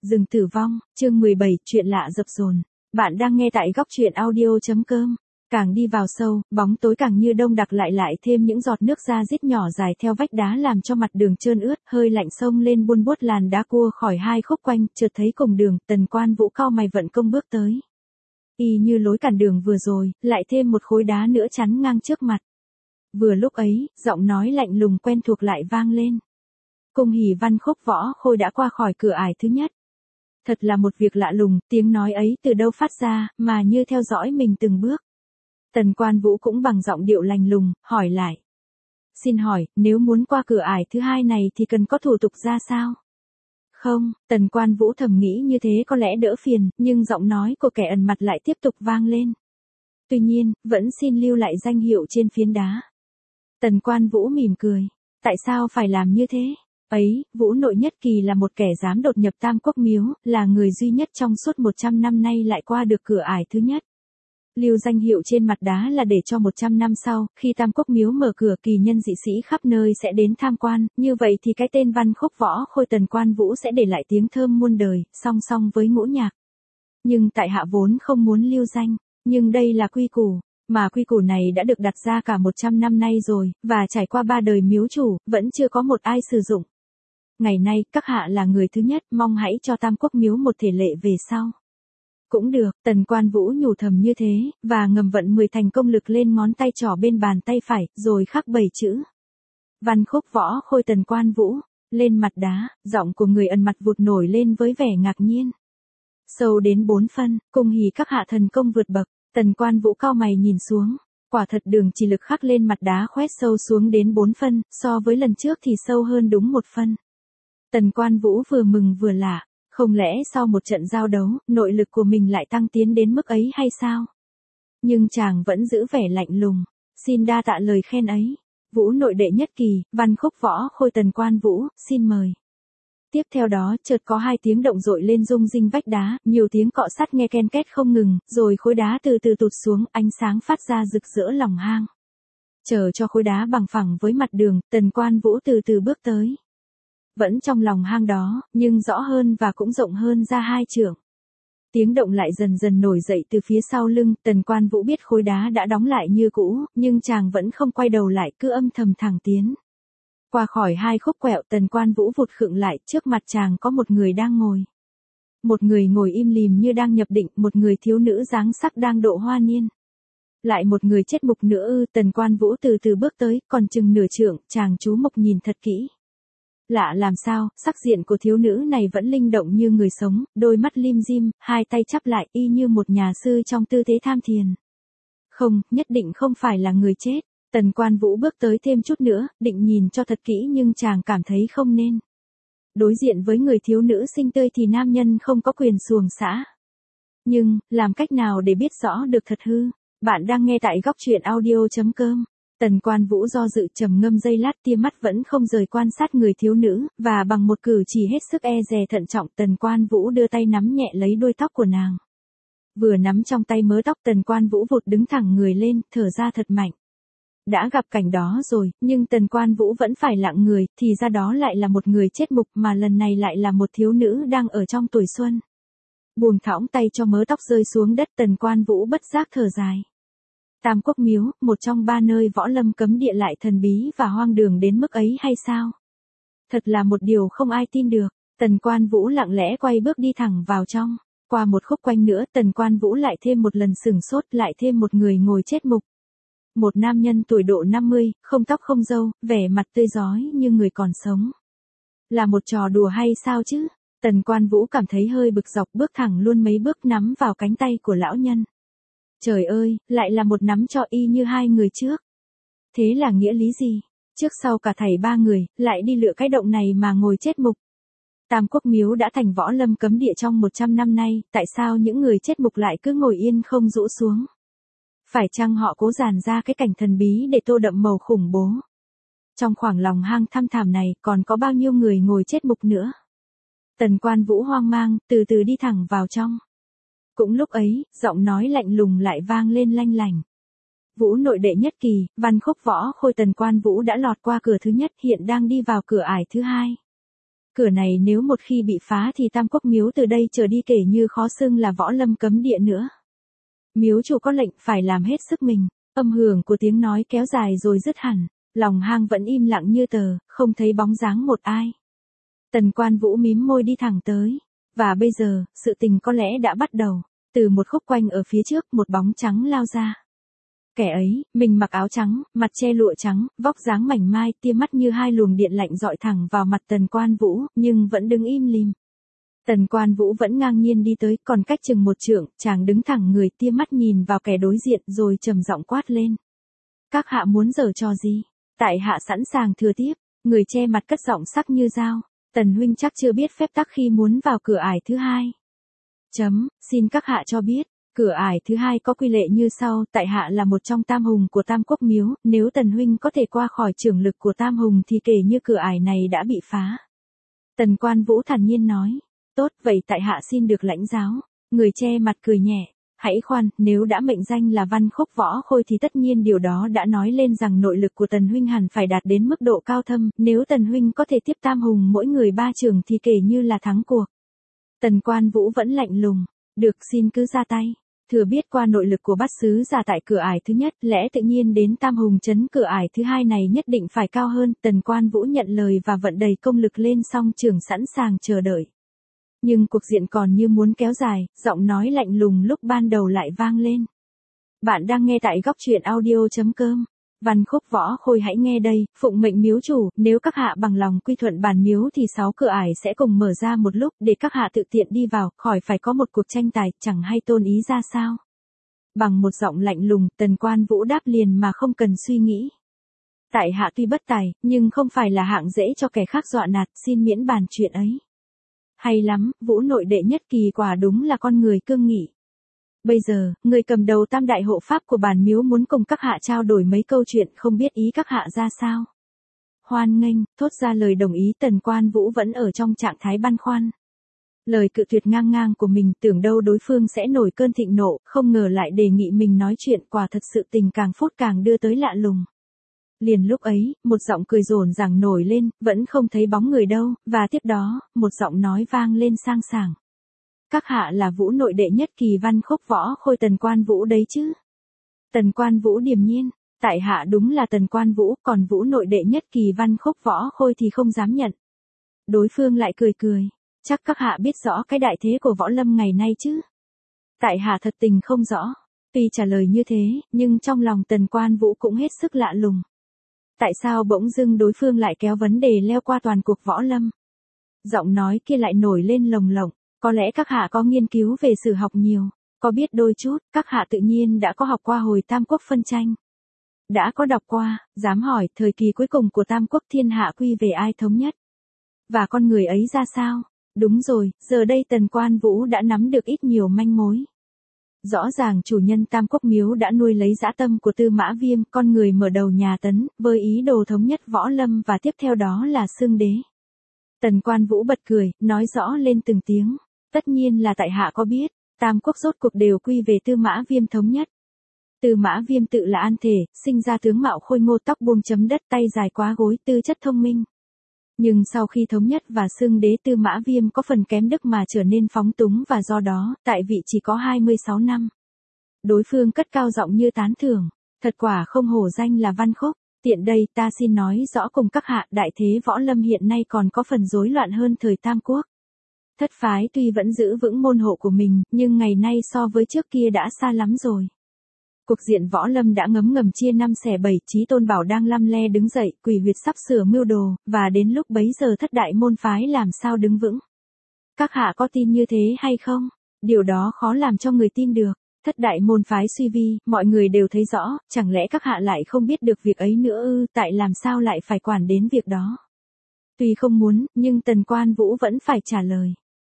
Rừng tử vong, chương 17, chuyện lạ dập dồn. Bạn đang nghe tại góc truyện audio.com. Càng đi vào sâu, bóng tối càng như đông đặc lại thêm những giọt nước ra rít nhỏ dài theo vách đá làm cho mặt đường trơn ướt, hơi lạnh xông lên buôn buốt làn đá cua khỏi hai khúc quanh, chợt thấy cùng đường, Tần Quan Vũ cau mày vận công bước tới. Y như lối cản đường vừa rồi, lại thêm một khối đá nữa chắn ngang trước mặt. Vừa lúc ấy, giọng nói lạnh lùng quen thuộc lại vang lên. Cung Hỉ Văn Khúc Võ Khôi đã qua khỏi cửa ải thứ nhất. Thật là một việc lạ lùng, tiếng nói ấy từ đâu phát ra, mà như theo dõi mình từng bước. Tần Quan Vũ cũng bằng giọng điệu lạnh lùng, hỏi lại. Xin hỏi, nếu muốn qua cửa ải thứ hai này thì cần có thủ tục ra sao? Không, Tần Quan Vũ thầm nghĩ như thế có lẽ đỡ phiền, nhưng giọng nói của kẻ ẩn mặt lại tiếp tục vang lên. Tuy nhiên, vẫn xin lưu lại danh hiệu trên phiến đá. Tần Quan Vũ mỉm cười. Tại sao phải làm như thế? Ấy, Vũ Nội Nhất Kỳ là một kẻ dám đột nhập Tam Quốc Miếu, là người duy nhất trong suốt 100 năm nay lại qua được cửa ải thứ nhất. Lưu danh hiệu trên mặt đá là để cho 100 năm sau, khi Tam Quốc Miếu mở cửa kỳ nhân dị sĩ khắp nơi sẽ đến tham quan, như vậy thì cái tên Văn Khúc Võ Khôi Tần Quan Vũ sẽ để lại tiếng thơm muôn đời, song song với ngũ nhạc. Nhưng tại hạ vốn không muốn lưu danh, nhưng đây là quy củ. Mà quy củ này đã được đặt ra cả 100 năm nay rồi, và trải qua 3 đời miếu chủ, vẫn chưa có một ai sử dụng. Ngày nay, các hạ là người thứ nhất, mong hãy cho Tam Quốc Miếu một thể lệ về sau. Cũng được, Tần Quan Vũ nhủ thầm như thế, và ngầm vận 10 thành công lực lên ngón tay trỏ bên bàn tay phải, rồi khắc 7 chữ. Văn Khúc Võ Khôi Tần Quan Vũ, lên mặt đá, giọng của người ẩn mặt vụt nổi lên với vẻ ngạc nhiên. Sâu đến 4 phân, Cung Hỉ các hạ thần công vượt bậc. Tần Quan Vũ cau mày nhìn xuống, quả thật đường chỉ lực khắc lên mặt đá khoét sâu xuống đến 4 phân, so với lần trước thì sâu hơn đúng 1 phân. Tần Quan Vũ vừa mừng vừa lạ, không lẽ sau một trận giao đấu, nội lực của mình lại tăng tiến đến mức ấy hay sao? Nhưng chàng vẫn giữ vẻ lạnh lùng, xin đa tạ lời khen ấy. Vũ Nội đệ nhất kỳ, Văn Khúc Võ Khôi Tần Quan Vũ, xin mời. Tiếp theo đó, chợt có 2 tiếng động dội lên rung rinh vách đá, nhiều tiếng cọ sắt nghe ken két không ngừng, rồi khối đá từ từ tụt xuống, ánh sáng phát ra rực rỡ lòng hang. Chờ cho khối đá bằng phẳng với mặt đường, Tần Quan Vũ từ từ bước tới. Vẫn trong lòng hang đó, nhưng rõ hơn và cũng rộng hơn ra 2 trượng. Tiếng động lại dần dần nổi dậy từ phía sau lưng, Tần Quan Vũ biết khối đá đã đóng lại như cũ, nhưng chàng vẫn không quay đầu lại, cứ âm thầm thẳng tiến. Qua khỏi 2 khúc quẹo, Tần Quan Vũ vụt khựng lại, trước mặt chàng có một người đang ngồi. Một người ngồi im lìm như đang nhập định, một người thiếu nữ dáng sắc đang độ hoa niên. Lại một người chết mục nữa ư? Tần Quan Vũ từ từ bước tới, còn chừng nửa trượng, chàng chú mục nhìn thật kỹ. Lạ làm sao, sắc diện của thiếu nữ này vẫn linh động như người sống, đôi mắt lim dim, 2 tay chắp lại y như một nhà sư trong tư thế tham thiền. Không, nhất định không phải là người chết. Tần Quan Vũ bước tới thêm chút nữa, định nhìn cho thật kỹ nhưng chàng cảm thấy không nên. Đối diện với người thiếu nữ xinh tươi thì nam nhân không có quyền xuồng xã. Nhưng, làm cách nào để biết rõ được thật hư? Bạn đang nghe tại góc truyện audio.com. Tần Quan Vũ do dự trầm ngâm giây lát, tia mắt vẫn không rời quan sát người thiếu nữ, và bằng một cử chỉ hết sức e dè thận trọng, Tần Quan Vũ đưa tay nắm nhẹ lấy đuôi tóc của nàng. Vừa nắm trong tay mớ tóc, Tần Quan Vũ vụt đứng thẳng người lên, thở ra thật mạnh. Đã gặp cảnh đó rồi, nhưng Tần Quan Vũ vẫn phải lặng người, thì ra đó lại là một người chết mục, mà lần này lại là một thiếu nữ đang ở trong tuổi xuân. Buông thõng tay cho mớ tóc rơi xuống đất, Tần Quan Vũ bất giác thở dài. Tam Quốc Miếu, một trong 3 nơi võ lâm cấm địa lại thần bí và hoang đường đến mức ấy hay sao? Thật là một điều không ai tin được. Tần Quan Vũ lặng lẽ quay bước đi thẳng vào trong. Qua một khúc quanh nữa, Tần Quan Vũ lại thêm một lần sửng sốt, lại thêm một người ngồi chết mục. Một nam nhân tuổi độ 50, không tóc không râu, vẻ mặt tươi rói như người còn sống. Là một trò đùa hay sao chứ? Tần Quan Vũ cảm thấy hơi bực dọc, bước thẳng luôn mấy bước nắm vào cánh tay của lão nhân. Trời ơi, lại là một nắm cho y như 2 người trước. Thế là nghĩa lý gì? Trước sau cả thảy 3 người, lại đi lựa cái động này mà ngồi chết mục. Tam Quốc Miếu đã thành võ lâm cấm địa trong 100 năm nay, tại sao những người chết mục lại cứ ngồi yên không rũ xuống? Phải chăng họ cố dàn ra cái cảnh thần bí để tô đậm màu khủng bố? Trong khoảng lòng hang thăm thẳm này, còn có bao nhiêu người ngồi chết mục nữa? Tần Quan Vũ hoang mang, từ từ đi thẳng vào trong. Cũng lúc ấy, giọng nói lạnh lùng lại vang lên lanh lảnh. Vũ Nội đệ nhất kỳ, Văn Khúc Võ Khôi Tần Quan Vũ đã lọt qua cửa thứ nhất, hiện đang đi vào cửa ải thứ hai. Cửa này nếu một khi bị phá thì Tam Quốc miếu từ đây trở đi kể như khó xưng là võ lâm cấm địa nữa. Miếu chủ có lệnh phải làm hết sức mình, âm hưởng của tiếng nói kéo dài rồi dứt hẳn, lòng hang vẫn im lặng như tờ, không thấy bóng dáng một ai. Tần Quan Vũ mím môi đi thẳng tới, và bây giờ, sự tình có lẽ đã bắt đầu, từ một khúc quanh ở phía trước một bóng trắng lao ra. Kẻ ấy, mình mặc áo trắng, mặt che lụa trắng, vóc dáng mảnh mai, tia mắt như hai luồng điện lạnh dọi thẳng vào mặt Tần Quan Vũ, nhưng vẫn đứng im lìm. Tần Quan Vũ vẫn ngang nhiên đi tới, còn cách chừng một trượng, chàng đứng thẳng người, tia mắt nhìn vào kẻ đối diện rồi trầm giọng quát lên. Các hạ muốn giở trò gì? Tại hạ sẵn sàng thừa tiếp. Người che mặt cất giọng sắc như dao. Tần huynh chắc chưa biết phép tắc khi muốn vào cửa ải thứ hai. Xin các hạ cho biết. Cửa ải thứ hai có quy lệ như sau, tại hạ là một trong tam hùng của Tam Quốc miếu, nếu Tần huynh có thể qua khỏi chưởng lực của tam hùng thì kể như cửa ải này đã bị phá. Tần Quan Vũ thản nhiên nói, tốt vậy tại hạ xin được lãnh giáo. Người che mặt cười nhẹ, hãy khoan, nếu đã mệnh danh là Văn Khúc Võ Khôi thì tất nhiên điều đó đã nói lên rằng nội lực của Tần huynh hẳn phải đạt đến mức độ cao thâm, nếu Tần huynh có thể tiếp tam hùng mỗi người 3 trường thì kể như là thắng cuộc. Tần Quan Vũ vẫn lạnh lùng, được xin cứ ra tay. Thừa biết qua nội lực của bát sứ giả tại cửa ải thứ nhất, lẽ tự nhiên đến tam hùng chấn cửa ải thứ hai này nhất định phải cao hơn. Tần Quan Vũ nhận lời và vận đầy công lực lên song trường sẵn sàng chờ đợi. Nhưng cuộc diện còn như muốn kéo dài, giọng nói lạnh lùng lúc ban đầu lại vang lên. Bạn đang nghe tại góc truyện audio.com. Văn Khúc Võ Khôi hãy nghe đây, phụng mệnh miếu chủ, nếu các hạ bằng lòng quy thuận bản miếu thì 6 cửa ải sẽ cùng mở ra một lúc để các hạ tự tiện đi vào, khỏi phải có một cuộc tranh tài, chẳng hay tôn ý ra sao. Bằng một giọng lạnh lùng, Tần Quan Vũ đáp liền mà không cần suy nghĩ. Tại hạ tuy bất tài, nhưng không phải là hạng dễ cho kẻ khác dọa nạt, xin miễn bàn chuyện ấy. Hay lắm, Vũ nội đệ nhất kỳ quả đúng là con người cương nghị. Bây giờ, người cầm đầu tam đại hộ pháp của bản miếu muốn cùng các hạ trao đổi mấy câu chuyện, không biết ý các hạ ra sao. Hoan nghênh, thốt ra lời đồng ý. Tần Quan Vũ vẫn ở trong trạng thái băn khoăn. Lời cự tuyệt ngang ngang của mình, tưởng đâu đối phương sẽ nổi cơn thịnh nộ, không ngờ lại đề nghị mình nói chuyện, quả thật sự tình càng phút càng đưa tới lạ lùng. Liền lúc ấy, một giọng cười rồn ràng nổi lên, vẫn không thấy bóng người đâu, và tiếp đó, một giọng nói vang lên sang sảng. Các hạ là Vũ nội đệ nhất kỳ Văn Khúc Võ Khôi Tần Quan Vũ đấy chứ? Tần Quan Vũ điềm nhiên, tại hạ đúng là Tần Quan Vũ, còn Vũ nội đệ nhất kỳ Văn Khúc Võ Khôi thì không dám nhận. Đối phương lại cười cười, chắc các hạ biết rõ cái đại thế của võ lâm ngày nay chứ? Tại hạ thật tình không rõ. Tuy trả lời như thế, nhưng trong lòng Tần Quan Vũ cũng hết sức lạ lùng. Tại sao bỗng dưng đối phương lại kéo vấn đề leo qua toàn cuộc võ lâm? Giọng nói kia lại nổi lên lồng lộng, có lẽ các hạ có nghiên cứu về sử học nhiều, có biết đôi chút, các hạ tự nhiên đã có học qua hồi Tam Quốc phân tranh. Đã có đọc qua, dám hỏi, thời kỳ cuối cùng của Tam Quốc thiên hạ quy về ai thống nhất? Và con người ấy ra sao? Đúng rồi, giờ đây Tần Quan Vũ đã nắm được ít nhiều manh mối. Rõ ràng chủ nhân Tam Quốc miếu đã nuôi lấy dã tâm của Tư Mã Viêm, con người mở đầu nhà Tấn, với ý đồ thống nhất võ lâm và tiếp theo đó là xưng đế. Tần Quan Vũ bật cười, nói rõ lên từng tiếng. Tất nhiên là tại hạ có biết, Tam Quốc rốt cuộc đều quy về Tư Mã Viêm thống nhất. Tư Mã Viêm tự là an thể, sinh ra tướng mạo khôi ngô, tóc buông chấm đất, tay dài quá gối, tư chất thông minh. Nhưng sau khi thống nhất và xưng đế, Tư Mã Viêm có phần kém đức mà trở nên phóng túng và do đó, tại vị chỉ có 26 năm. Đối phương cất cao giọng như tán thưởng, thật quả không hổ danh là Văn Khúc. Tiện đây ta xin nói rõ cùng các hạ, đại thế võ lâm hiện nay còn có phần rối loạn hơn thời Tam Quốc. Thất phái tuy vẫn giữ vững môn hộ của mình, nhưng ngày nay so với trước kia đã xa lắm rồi. Cuộc diện võ lâm đã ngấm ngầm chia 5 xẻ 7, Chí Tôn Bảo đang lăm le đứng dậy, quỷ huyệt sắp sửa mưu đồ, và đến lúc bấy giờ thất đại môn phái làm sao đứng vững. Các hạ có tin như thế hay không? Điều đó khó làm cho người tin được. Thất đại môn phái suy vi, mọi người đều thấy rõ, chẳng lẽ các hạ lại không biết được việc ấy nữa ư? Tại làm sao lại phải quản đến việc đó? Tuy không muốn, nhưng Tần Quan Vũ vẫn phải trả lời.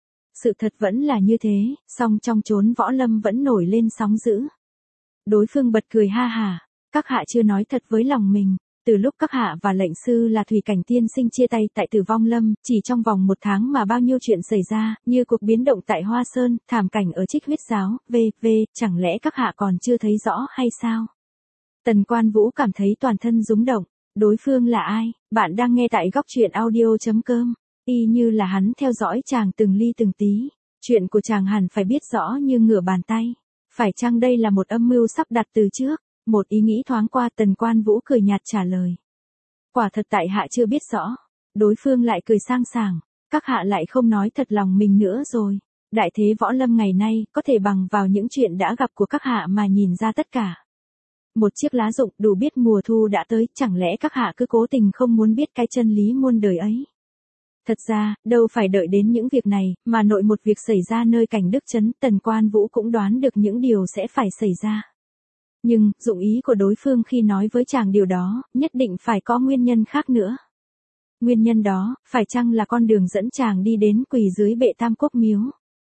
Sự thật vẫn là như thế, song trong chốn võ lâm vẫn nổi lên sóng dữ. Đối phương bật cười ha hả, các hạ chưa nói thật với lòng mình. Từ lúc các hạ và lệnh sư là Thủy Cảnh tiên sinh chia tay tại Tử Vong Lâm, chỉ trong vòng 1 tháng mà bao nhiêu chuyện xảy ra, như cuộc biến động tại Hoa Sơn, thảm cảnh ở Trích Huyết Giáo, v.v., chẳng lẽ các hạ còn chưa thấy rõ hay sao? Tần Quan Vũ cảm thấy toàn thân rúng động. Đối phương là ai? Bạn đang nghe tại góc truyện audio.com. Y như là hắn theo dõi chàng từng ly từng tí. Chuyện của chàng hẳn phải biết rõ như ngửa bàn tay. Phải chăng đây là một âm mưu sắp đặt từ trước? Một ý nghĩ thoáng qua, Tần Quan Vũ cười nhạt trả lời. Quả thật tại hạ chưa biết rõ. Đối phương lại cười sang sảng. Các hạ lại không nói thật lòng mình nữa rồi. Đại thế võ lâm ngày nay, có thể bằng vào những chuyện đã gặp của các hạ mà nhìn ra tất cả. Một chiếc lá rụng đủ biết mùa thu đã tới, chẳng lẽ các hạ cứ cố tình không muốn biết cái chân lý muôn đời ấy. Thật ra, đâu phải đợi đến những việc này, mà nội một việc xảy ra nơi cảnh Đức Trấn, Tần Quan Vũ cũng đoán được những điều sẽ phải xảy ra. Nhưng, dụng ý của đối phương khi nói với chàng điều đó, nhất định phải có nguyên nhân khác nữa. Nguyên nhân đó, phải chăng là con đường dẫn chàng đi đến quỳ dưới bệ Tam Quốc miếu?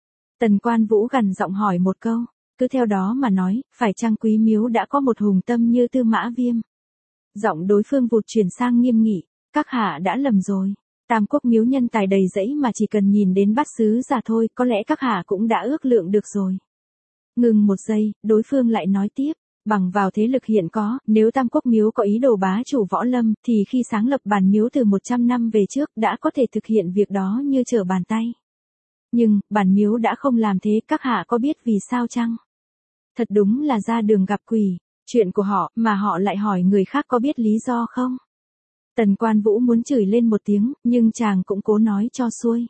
Tần Quan Vũ gằn giọng hỏi một câu, cứ theo đó mà nói, phải chăng quý miếu đã có một hùng tâm như Tư Mã Viêm? Giọng đối phương vụt chuyển sang nghiêm nghị, các hạ đã lầm rồi. Tam Quốc miếu nhân tài đầy rẫy mà chỉ cần nhìn đến bát sứ giả thôi, có lẽ các hạ cũng đã ước lượng được rồi. Ngừng một giây, đối phương lại nói tiếp, bằng vào thế lực hiện có, nếu Tam Quốc miếu có ý đồ bá chủ võ lâm, thì khi sáng lập bản miếu từ 100 năm về trước đã có thể thực hiện việc đó như trở bàn tay. Nhưng, bản miếu đã không làm thế, các hạ có biết vì sao chăng? Thật đúng là ra đường gặp quỷ, chuyện của họ mà họ lại hỏi người khác có biết lý do không? Tần Quan Vũ muốn chửi lên một tiếng, nhưng chàng cũng cố nói cho xuôi.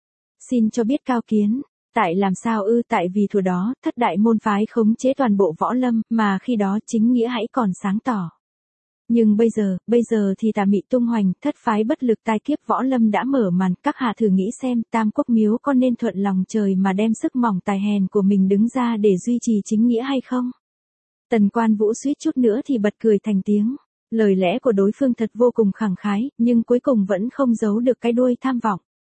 Xin cho biết cao kiến, tại làm sao ư? Tại vì thuở đó, thất đại môn phái khống chế toàn bộ võ lâm, mà khi đó chính nghĩa hãy còn sáng tỏ. Nhưng bây giờ thì tà mị tung hoành, thất phái bất lực, tai kiếp võ lâm đã mở màn, các hạ thử nghĩ xem, Tam Quốc miếu có nên thuận lòng trời mà đem sức mỏng tài hèn của mình đứng ra để duy trì chính nghĩa hay không? Tần Quan Vũ suýt chút nữa thì bật cười thành tiếng. Lời lẽ của đối phương thật vô cùng khẳng khái, nhưng cuối cùng vẫn không giấu được cái đuôi tham vọng.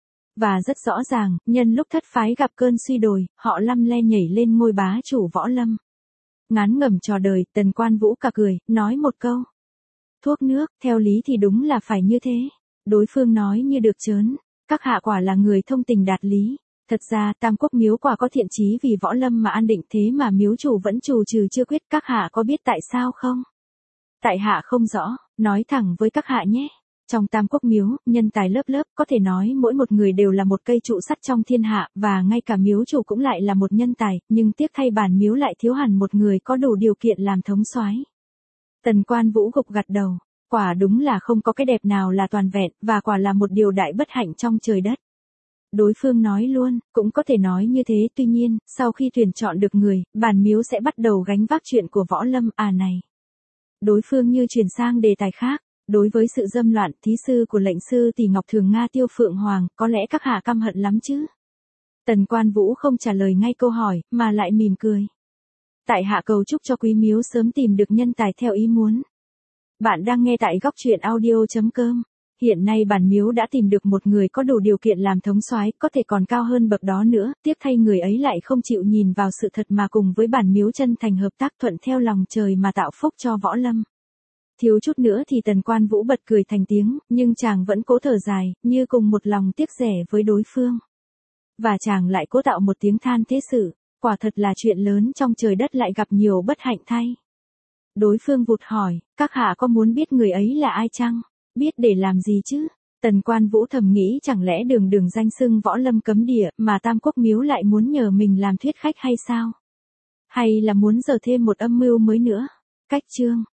Và rất rõ ràng, nhân lúc thất phái gặp cơn suy đồi, họ lăm le nhảy lên ngôi bá chủ võ lâm. Ngán ngẩm trò đời, Tần Quan Vũ cà cười, nói một câu. Thuốc nước, theo lý thì đúng là phải như thế. Đối phương nói như được trớn, các hạ quả là người thông tình đạt lý. Thật ra, Tam Quốc miếu quả có thiện chí vì võ lâm mà an định, thế mà miếu chủ vẫn trù trừ chưa quyết, các hạ có biết tại sao không? Tại hạ không rõ, nói thẳng với các hạ nhé. Trong Tam Quốc miếu, nhân tài lớp lớp, có thể nói mỗi một người đều là một cây trụ sắt trong thiên hạ, và ngay cả miếu chủ cũng lại là một nhân tài, nhưng tiếc thay bản miếu lại thiếu hẳn một người có đủ điều kiện làm thống soái. Tần Quan Vũ gục gật đầu, quả đúng là không có cái đẹp nào là toàn vẹn, và quả là một điều đại bất hạnh trong trời đất. Đối phương nói luôn, cũng có thể nói như thế, tuy nhiên, sau khi tuyển chọn được người, bản miếu sẽ bắt đầu gánh vác chuyện của võ lâm này. Đối phương như chuyển sang đề tài khác, đối với sự dâm loạn, thí sư của lệnh sư Tỷ Ngọc Thường Nga Tiêu Phượng Hoàng, có lẽ các hạ căm hận lắm chứ? Tần Quan Vũ không trả lời ngay câu hỏi, mà lại mỉm cười. Tại hạ cầu chúc cho quý miếu sớm tìm được nhân tài theo ý muốn. Bạn đang nghe tại góc truyện audio.com. Hiện nay bản miếu đã tìm được một người có đủ điều kiện làm thống soái, có thể còn cao hơn bậc đó nữa, tiếc thay người ấy lại không chịu nhìn vào sự thật mà cùng với bản miếu chân thành hợp tác thuận theo lòng trời mà tạo phúc cho võ lâm. Thiếu chút nữa thì Tần Quan Vũ bật cười thành tiếng, nhưng chàng vẫn cố thở dài, như cùng một lòng tiếc rẻ với đối phương. Và chàng lại cố tạo một tiếng than thế sự, quả thật là chuyện lớn trong trời đất lại gặp nhiều bất hạnh thay. Đối phương vụt hỏi, các hạ có muốn biết người ấy là ai chăng? Biết để làm gì chứ? Tần Quan Vũ thầm nghĩ chẳng lẽ đường danh xưng võ lâm cấm địa mà Tam Quốc miếu lại muốn nhờ mình làm thuyết khách hay sao? Hay là muốn giở thêm một âm mưu mới nữa? Cách chương